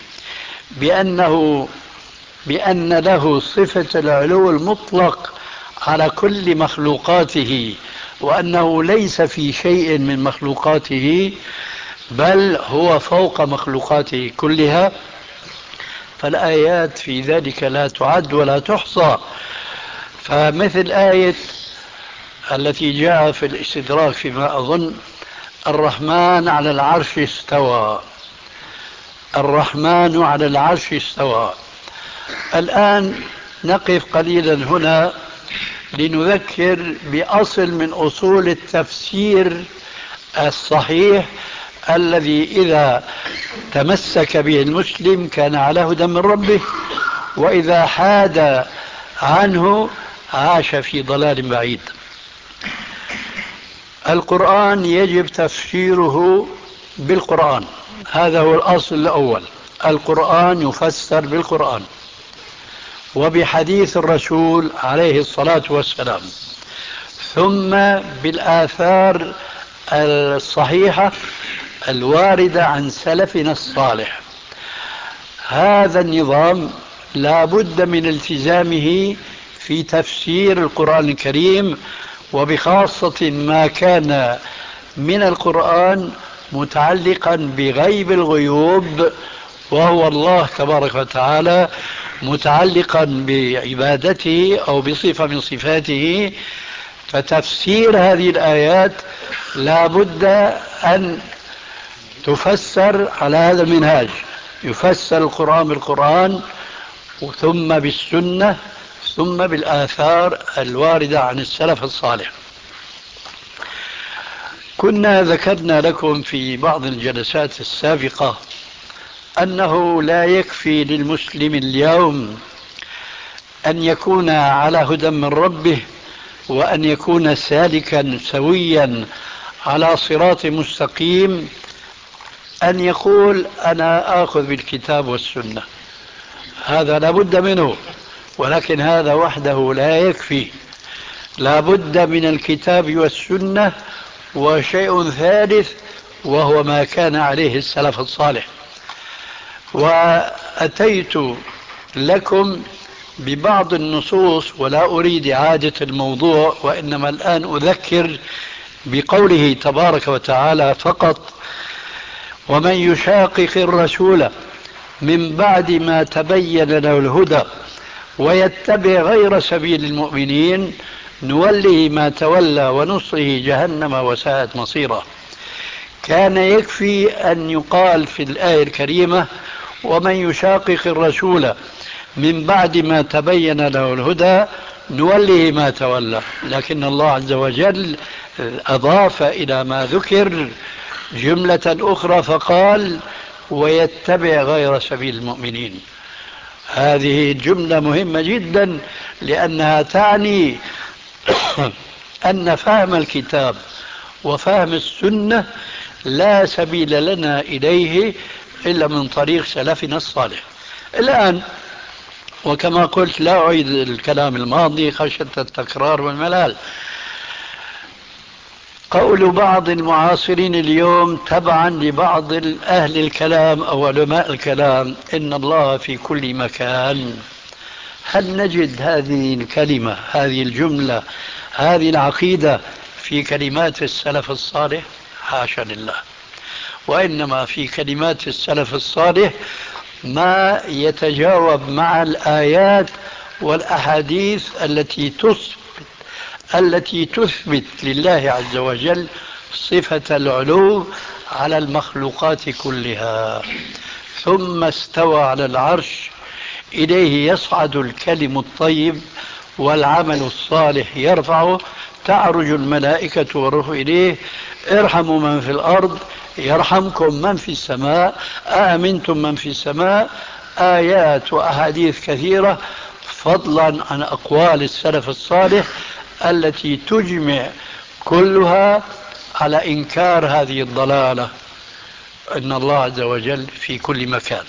بأن له صفة العلو المطلق على كل مخلوقاته، وأنه ليس في شيء من مخلوقاته بل هو فوق مخلوقاته كلها، فالآيات في ذلك لا تعد ولا تحصى. فمثل آية التي جاء في الاستدراك فيما أظن: الرحمن على العرش استوى، الرحمن على العرش استوى. الآن نقف قليلا هنا لنذكر بأصل من أصول التفسير الصحيح الذي إذا تمسك به المسلم كان على هدى من ربه، وإذا حاد عنه عاش في ضلال بعيد. القرآن يجب تفسيره بالقرآن، هذا هو الأصل الأول. القرآن يفسر بالقرآن وبحديث الرسول عليه الصلاة والسلام، ثم بالآثار الصحيحة الواردة عن سلفنا الصالح. هذا النظام لا بد من التزامه في تفسير القرآن الكريم، وبخاصة ما كان من القرآن متعلقا بغيب الغيوب وهو الله تبارك وتعالى، متعلقا بعبادته أو بصفة من صفاته. فتفسير هذه الآيات لا بد أن تفسر على هذا المنهاج، يفسر القرآن بالقرآن، ثم بالسنة، ثم بالآثار الواردة عن السلف الصالح. كنا ذكرنا لكم في بعض الجلسات السابقة أنه لا يكفي للمسلم اليوم أن يكون على هدى من ربه وأن يكون سالكا سويا على صراط مستقيم أن يقول أنا آخذ بالكتاب والسنة، هذا لا بد منه، ولكن هذا وحده لا يكفي. لا بد من الكتاب والسنة وشيء ثالث وهو ما كان عليه السلف الصالح. وأتيت لكم ببعض النصوص ولا أريد إعادة الموضوع، وإنما الآن أذكر بقوله تبارك وتعالى فقط: ومن يشاقق الرسول من بعد ما تبين له الهدى ويتبع غير سبيل المؤمنين نوله ما تولى ونصره جهنم وساءت مصيره. كان يكفي أن يقال في الآية الكريمة ومن يشاقق الرسول من بعد ما تبين له الهدى نوله ما تولى، لكن الله عز وجل أضاف إلى ما ذكر جملة أخرى فقال ويتبع غير سبيل المؤمنين. هذه جملة مهمة جدا، لأنها تعني أن فهم الكتاب وفهم السنة لا سبيل لنا إليه إلا من طريق سلفنا الصالح. الآن وكما قلت لا أعيد الكلام الماضي خشية التكرار والملل، قول بعض المعاصرين اليوم تبعا لبعض أهل الكلام أو علماء الكلام إن الله في كل مكان، هل نجد هذه الكلمة، هذه الجملة، هذه العقيدة في كلمات السلف الصالح؟ حاشا لله. وإنما في كلمات السلف الصالح ما يتجاوب مع الآيات والأحاديث التي تثبت لله عز وجل صفة العلو على المخلوقات كلها. ثم استوى على العرش، إليه يصعد الكلم الطيب والعمل الصالح يرفعه، تعرج الملائكة والروح إليه، ارحموا من في الأرض يرحمكم من في السماء، آمنتم من في السماء. آيات وأحاديث كثيرة، فضلا عن أقوال السلف الصالح التي تجمع كلها على إنكار هذه الضلالة، أن الله عز وجل في كل مكان،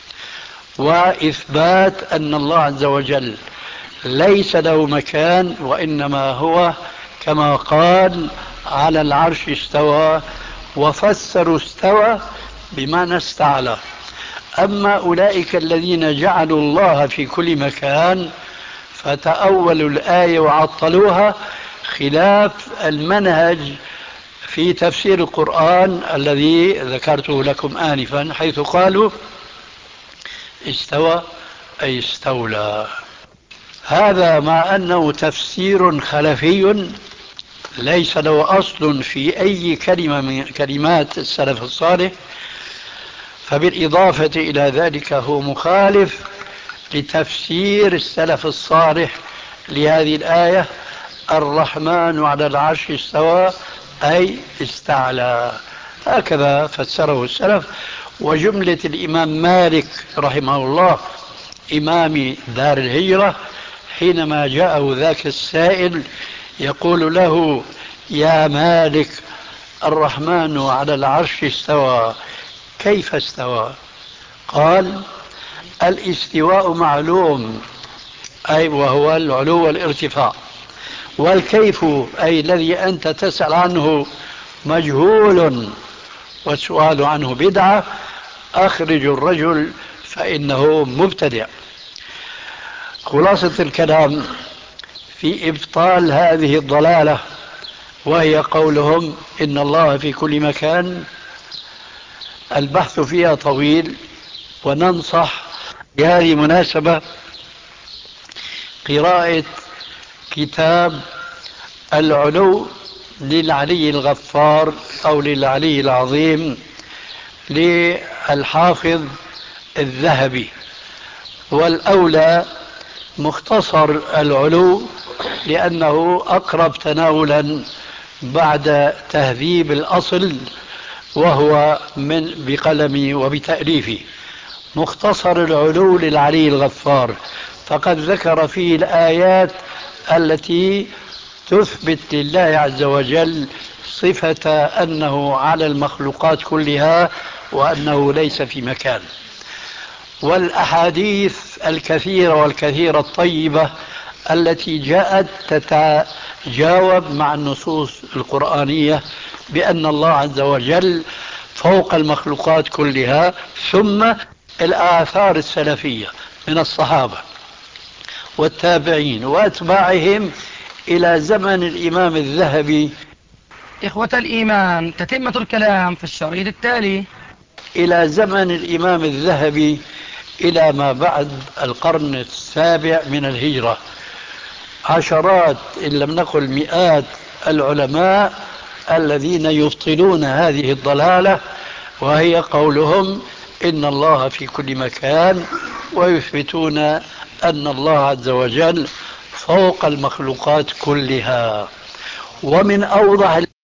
وإثبات أن الله عز وجل ليس له مكان، وإنما هو كما قال على العرش استوى، وفسروا استوى بمعنى استعلى. أما أولئك الذين جعلوا الله في كل مكان فتأولوا الآية وعطلوها، خلاف المنهج في تفسير القرآن الذي ذكرته لكم آنفا، حيث قالوا استوى أي استولى. هذا مع أنه تفسير خلفي ليس له أصل في أي كلمة من كلمات السلف الصالح، فبالإضافة إلى ذلك هو مخالف لتفسير السلف الصالح لهذه الآية: الرحمن على العرش استوى أي استعلى. هكذا فسره السلف. وجملة الإمام مالك رحمه الله إمام دار الهجرة، حينما جاءه ذاك السائل يقول له: يا مالك، الرحمن على العرش استوى، كيف استوى؟ قال: الاستواء معلوم، أي وهو العلو والارتفاع، والكيف أي الذي أنت تسأل عنه مجهول، والسؤال عنه بدعة، أخرج الرجل فإنه مبتدع. خلاصة الكلام في إبطال هذه الضلالة، وهي قولهم إن الله في كل مكان، البحث فيها طويل، وننصح بهذه المناسبة قراءة كتاب العلو للعلي الغفار أو للعلي العظيم للحافظ الذهبي، والأولى مختصر العلو لأنه أقرب تناولا بعد تهذيب الأصل، وهو بقلمي وبتأليفي. مختصر العلو للعلي الغفار فقد ذكر فيه الآيات التي تثبت لله عز وجل صفة أنه على المخلوقات كلها وأنه ليس في مكان، والأحاديث الكثيرة الطيبة التي جاءت تتجاوب مع النصوص القرآنية بأن الله عز وجل فوق المخلوقات كلها. ثم الآثار السلفية من الصحابة والتابعين وأتباعهم إلى زمن الإمام الذهبي. إخوة الإيمان، تتمة الكلام في الشريط التالي. إلى زمن الإمام الذهبي إلى ما بعد القرن السابع من الهجرة، عشرات إن لم نقل مئات العلماء الذين يبطلون هذه الضلالة، وهي قولهم إن الله في كل مكان، ويثبتون أن الله عز وجل فوق المخلوقات كلها. ومن أوضح